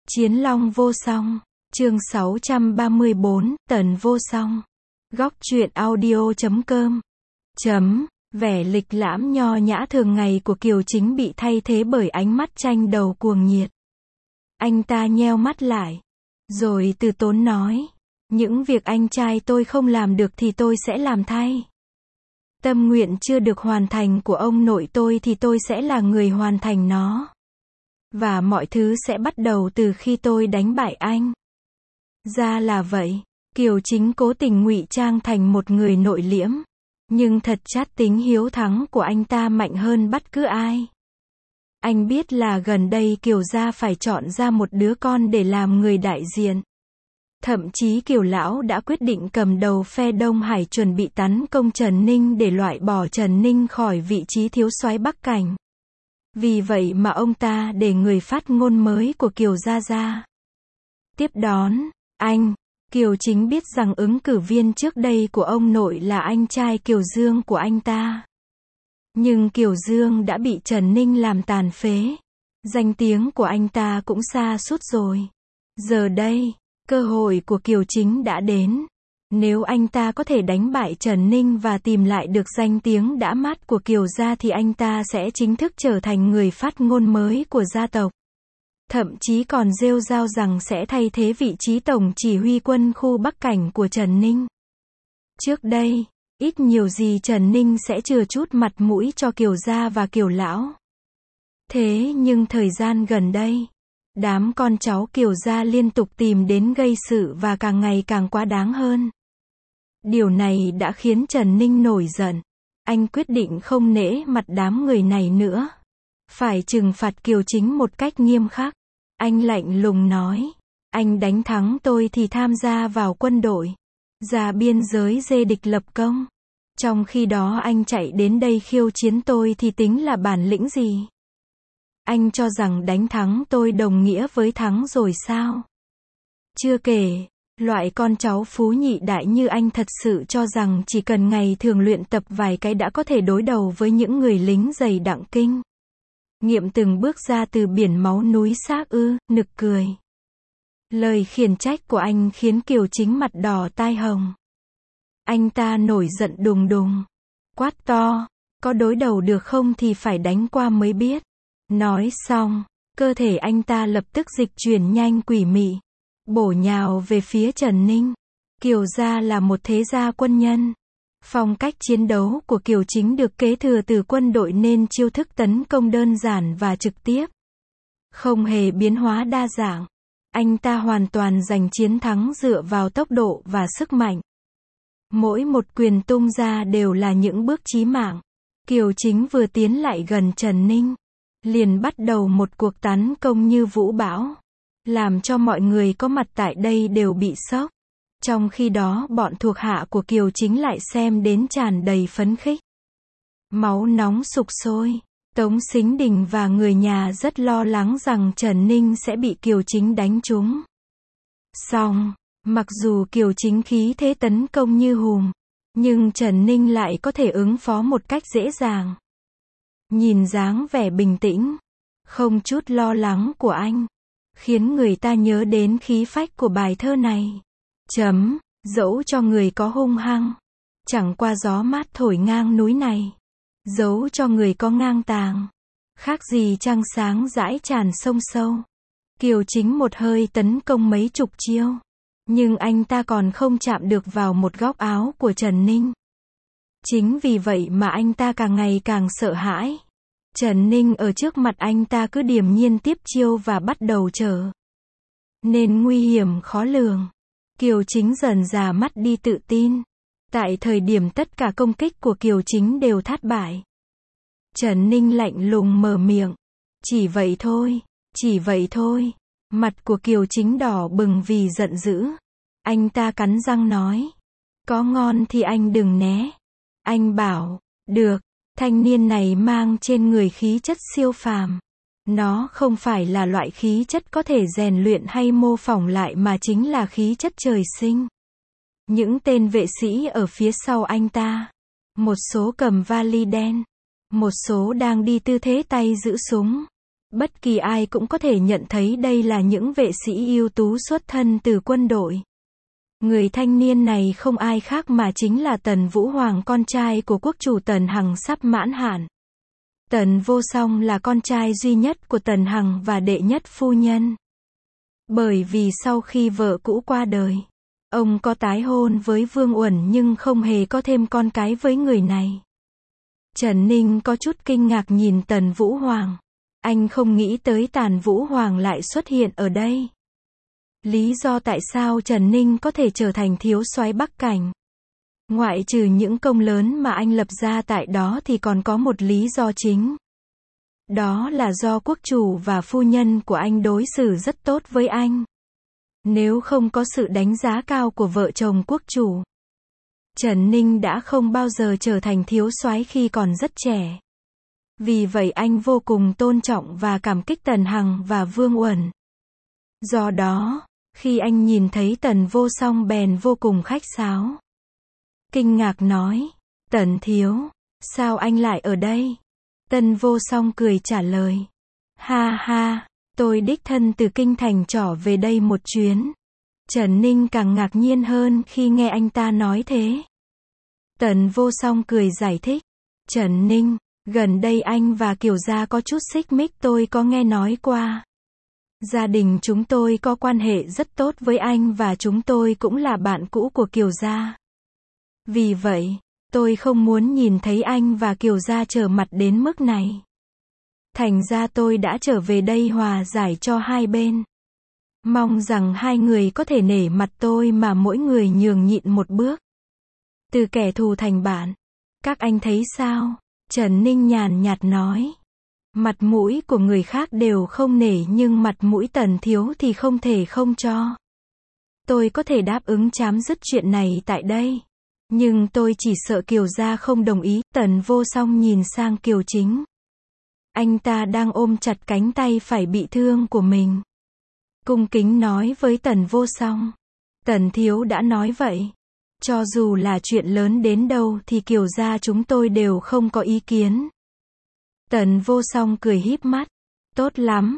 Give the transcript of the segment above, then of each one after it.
Chiến Long vô song. Chương 634, Tần vô song. Góc truyện audio.com. Vẻ lịch lãm nho nhã thường ngày của Kiều Chính bị thay thế bởi ánh mắt tranh đầu cuồng nhiệt. Anh ta nheo mắt lại, rồi từ tốn nói, những việc anh trai tôi không làm được thì tôi sẽ làm thay. Tâm nguyện chưa được hoàn thành của ông nội tôi thì tôi sẽ là người hoàn thành nó. Và mọi thứ sẽ bắt đầu từ khi tôi đánh bại anh. Ra là vậy, Kiều Chính cố tình ngụy trang thành một người nội liễm. Nhưng thật chất tính hiếu thắng của anh ta mạnh hơn bất cứ ai. Anh biết là gần đây Kiều gia phải chọn ra một đứa con để làm người đại diện. Thậm chí Kiều lão đã quyết định cầm đầu phe Đông Hải chuẩn bị tấn công Trần Ninh để loại bỏ Trần Ninh khỏi vị trí thiếu soái Bắc Cảnh. Vì vậy mà ông ta để người phát ngôn mới của Kiều gia ra tiếp đón anh. Kiều Chính biết rằng ứng cử viên trước đây của ông nội là anh trai Kiều Dương của anh ta. Nhưng Kiều Dương đã bị Trần Ninh làm tàn phế. Danh tiếng của anh ta cũng sa sút rồi. Giờ đây, cơ hội của Kiều Chính đã đến. Nếu anh ta có thể đánh bại Trần Ninh và tìm lại được danh tiếng đã mất của Kiều gia thì anh ta sẽ chính thức trở thành người phát ngôn mới của gia tộc. Thậm chí còn rêu rao rằng sẽ thay thế vị trí tổng chỉ huy quân khu Bắc Cảnh của Trần Ninh. Trước đây, ít nhiều gì Trần Ninh sẽ chừa chút mặt mũi cho Kiều gia và Kiều lão. Thế nhưng thời gian gần đây, đám con cháu Kiều gia liên tục tìm đến gây sự và càng ngày càng quá đáng hơn. Điều này đã khiến Trần Ninh nổi giận. Anh quyết định không nể mặt đám người này nữa. Phải trừng phạt Kiều Chính một cách nghiêm khắc. Anh lạnh lùng nói, anh đánh thắng tôi thì tham gia vào quân đội, ra biên giới dê địch lập công. Trong khi đó anh chạy đến đây khiêu chiến tôi thì tính là bản lĩnh gì? Anh cho rằng đánh thắng tôi đồng nghĩa với thắng rồi sao? Chưa kể, loại con cháu phú nhị đại như anh thật sự cho rằng chỉ cần ngày thường luyện tập vài cái đã có thể đối đầu với những người lính dày đặng kinh nghiệm từng bước ra từ biển máu núi xác ư? Nực cười. Lời khiển trách của anh khiến Kiều Chính mặt đỏ tai hồng. Anh ta nổi giận đùng đùng, quát to, có đối đầu được không thì phải đánh qua mới biết. Nói xong, cơ thể anh ta lập tức dịch chuyển nhanh quỷ mị, bổ nhào về phía Trần Ninh. Kiều gia là một thế gia quân nhân. Phong cách chiến đấu của Kiều Chính được kế thừa từ quân đội nên chiêu thức tấn công đơn giản và trực tiếp. Không hề biến hóa đa dạng. Anh ta hoàn toàn giành chiến thắng dựa vào tốc độ và sức mạnh. Mỗi một quyền tung ra đều là những bước chí mạng. Kiều Chính vừa tiến lại gần Trần Ninh, liền bắt đầu một cuộc tấn công như vũ bão, làm cho mọi người có mặt tại đây đều bị sốc. Trong khi đó bọn thuộc hạ của Kiều Chính lại xem đến tràn đầy phấn khích. Máu nóng sục sôi. Tống Sính Đình và người nhà rất lo lắng rằng Trần Ninh sẽ bị Kiều Chính đánh trúng. Song, mặc dù Kiều Chính khí thế tấn công như hùm, nhưng Trần Ninh lại có thể ứng phó một cách dễ dàng. Nhìn dáng vẻ bình tĩnh, không chút lo lắng của anh, khiến người ta nhớ đến khí phách của bài thơ này. Dẫu cho người có hung hăng, chẳng qua gió mát thổi ngang núi này. Dẫu cho người có ngang tàng, khác gì trăng sáng dãi tràn sông sâu. Kiều Chính một hơi tấn công mấy chục chiêu, nhưng anh ta còn không chạm được vào một góc áo của Trần Ninh. Chính vì vậy mà anh ta càng ngày càng sợ hãi. Trần Ninh ở trước mặt anh ta cứ điềm nhiên tiếp chiêu và bắt đầu trở nên nguy hiểm khó lường. Kiều Chính dần dà mất đi tự tin. Tại thời điểm tất cả công kích của Kiều Chính đều thất bại, Trần Ninh lạnh lùng mở miệng. Chỉ vậy thôi, chỉ vậy thôi. Mặt của Kiều Chính đỏ bừng vì giận dữ. Anh ta cắn răng nói, có ngon thì anh đừng né. Anh bảo, được. Thanh niên này mang trên người khí chất siêu phàm. Nó không phải là loại khí chất có thể rèn luyện hay mô phỏng lại mà chính là khí chất trời sinh. Những tên vệ sĩ ở phía sau anh ta, một số cầm vali đen, một số đang đi tư thế tay giữ súng, Bất kỳ ai cũng có thể nhận thấy đây là những vệ sĩ ưu tú xuất thân từ quân đội. Người thanh niên này không ai khác mà chính là Tần Vũ Hoàng, con trai của quốc chủ Tần Hằng sắp mãn hạn. Tần Vô Song là con trai duy nhất của Tần Hằng và đệ nhất phu nhân. Bởi vì sau khi vợ cũ qua đời, ông có tái hôn với Vương Uẩn nhưng không hề có thêm con cái với người này. Trần Ninh có chút kinh ngạc nhìn Tần Vũ Hoàng. Anh không nghĩ tới Tần Vũ Hoàng lại xuất hiện ở đây. Lý do tại sao Trần Ninh có thể trở thành thiếu soái Bắc Cảnh, ngoại trừ những công lớn mà anh lập ra tại đó thì còn có một lý do chính. Đó là do quốc chủ và phu nhân của anh đối xử rất tốt với anh. Nếu không có sự đánh giá cao của vợ chồng quốc chủ, Trần Ninh đã không bao giờ trở thành thiếu soái khi còn rất trẻ. Vì vậy anh vô cùng tôn trọng và cảm kích Tần Hằng và Vương Uẩn. Do đó, khi anh nhìn thấy Tần Vô Song bèn vô cùng khách sáo. Kinh ngạc nói, Tần thiếu, sao anh lại ở đây? Tần Vô Song cười trả lời, ha ha, tôi đích thân từ kinh thành trở về đây một chuyến. Trần Ninh càng ngạc nhiên hơn khi nghe anh ta nói thế. Tần Vô Song cười giải thích, Trần Ninh, gần đây anh và Kiều gia có chút xích mích, tôi có nghe nói qua. Gia đình chúng tôi có quan hệ rất tốt với anh và chúng tôi cũng là bạn cũ của Kiều gia. Vì vậy, tôi không muốn nhìn thấy anh và Kiều gia trở mặt đến mức này. Thành ra tôi đã trở về đây hòa giải cho hai bên. Mong rằng hai người có thể nể mặt tôi mà mỗi người nhường nhịn một bước. Từ kẻ thù thành bạn. Các anh thấy sao? Trần Ninh nhàn nhạt nói. Mặt mũi của người khác đều không nể nhưng mặt mũi Tần thiếu thì không thể không cho. Tôi có thể đáp ứng chấm dứt chuyện này tại đây. Nhưng tôi chỉ sợ Kiều gia không đồng ý. Tần Vô Song nhìn sang Kiều Chính. Anh ta đang ôm chặt cánh tay phải bị thương của mình. Cung kính nói với Tần Vô Song. Tần thiếu đã nói vậy. Cho dù là chuyện lớn đến đâu thì Kiều gia chúng tôi đều không có ý kiến. Tần Vô Song cười híp mắt. Tốt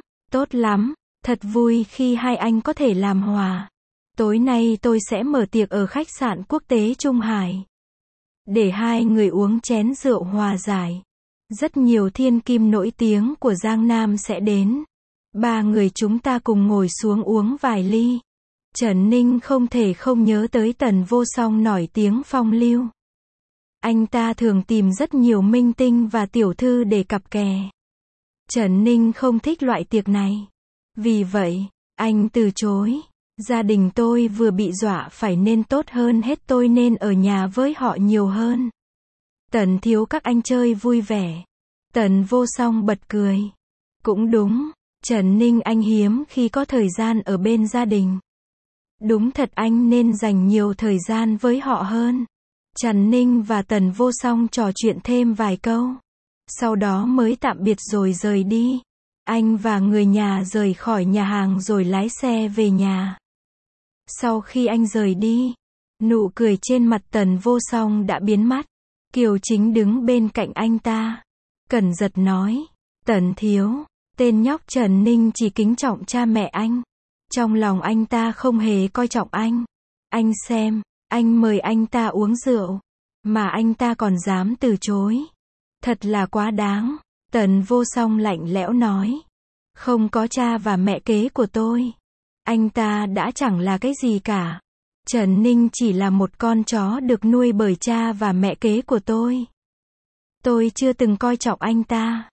lắm, thật vui khi hai anh có thể làm hòa. Tối nay tôi sẽ mở tiệc ở khách sạn quốc tế Trung Hải. Để hai người uống chén rượu hòa giải. Rất nhiều thiên kim nổi tiếng của Giang Nam sẽ đến. Ba người chúng ta cùng ngồi xuống uống vài ly. Trần Ninh không thể không nhớ tới Tần Vô Song nổi tiếng phong lưu. Anh ta thường tìm rất nhiều minh tinh và tiểu thư để cặp kè. Trần Ninh không thích loại tiệc này. Vì vậy, anh từ chối. Gia đình tôi vừa bị dọa phải nên tốt hơn hết, tôi nên ở nhà với họ nhiều hơn. Tần thiếu các anh chơi vui vẻ. Tần Vô Song bật cười. Cũng đúng, Trần Ninh anh hiếm khi có thời gian ở bên gia đình. Đúng thật anh nên dành nhiều thời gian với họ hơn. Trần Ninh và Tần Vô Song trò chuyện thêm vài câu. Sau đó mới tạm biệt rồi rời đi. Anh và người nhà rời khỏi nhà hàng rồi lái xe về nhà. Sau khi anh rời đi, nụ cười trên mặt Tần Vô Song đã biến mất. Kiều Chính đứng bên cạnh anh ta. Cẩn giật nói, Tần thiếu, tên nhóc Trần Ninh chỉ kính trọng cha mẹ anh. Trong lòng anh ta không hề coi trọng anh. Anh xem, anh mời anh ta uống rượu, mà anh ta còn dám từ chối. Thật là quá đáng. Tần Vô Song lạnh lẽo nói. Không có cha và mẹ kế của tôi, anh ta đã chẳng là cái gì cả. Trần Ninh chỉ là một con chó được nuôi bởi cha và mẹ kế của tôi. Tôi chưa từng coi trọng anh ta.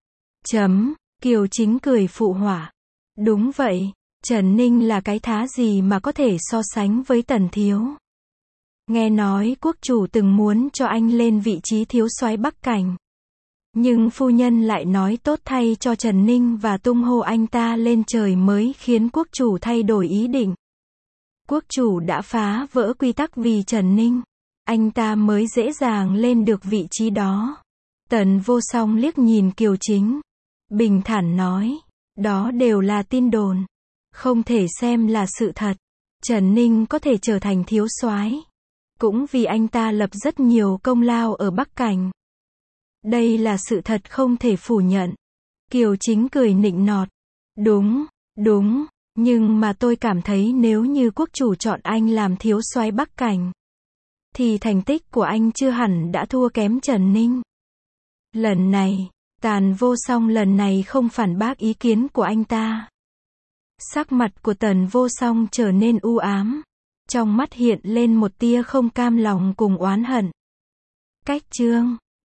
Kiều Chính cười phụ họa. Đúng vậy, Trần Ninh là cái thá gì mà có thể so sánh với Tần thiếu. Nghe nói quốc chủ từng muốn cho anh lên vị trí thiếu soái Bắc Cảnh. Nhưng phu nhân lại nói tốt thay cho Trần Ninh và tung hô anh ta lên trời mới khiến quốc chủ thay đổi ý định. Quốc chủ đã phá vỡ quy tắc vì Trần Ninh. Anh ta mới dễ dàng lên được vị trí đó. Tần Vô Song liếc nhìn Kiều Chính. Bình thản nói. Đó đều là tin đồn. Không thể xem là sự thật. Trần Ninh có thể trở thành thiếu soái cũng vì anh ta lập rất nhiều công lao ở Bắc Cảnh. Đây là sự thật không thể phủ nhận. Kiều Chính cười nịnh nọt. Đúng, đúng, nhưng mà tôi cảm thấy nếu như quốc chủ chọn anh làm thiếu soái Bắc Cảnh, thì thành tích của anh chưa hẳn đã thua kém Trần Ninh. Lần này, Tàn Vô Song lần này không phản bác ý kiến của anh ta. Sắc mặt của Tần Vô Song trở nên u ám. Trong mắt hiện lên một tia không cam lòng cùng oán hận. Cách chương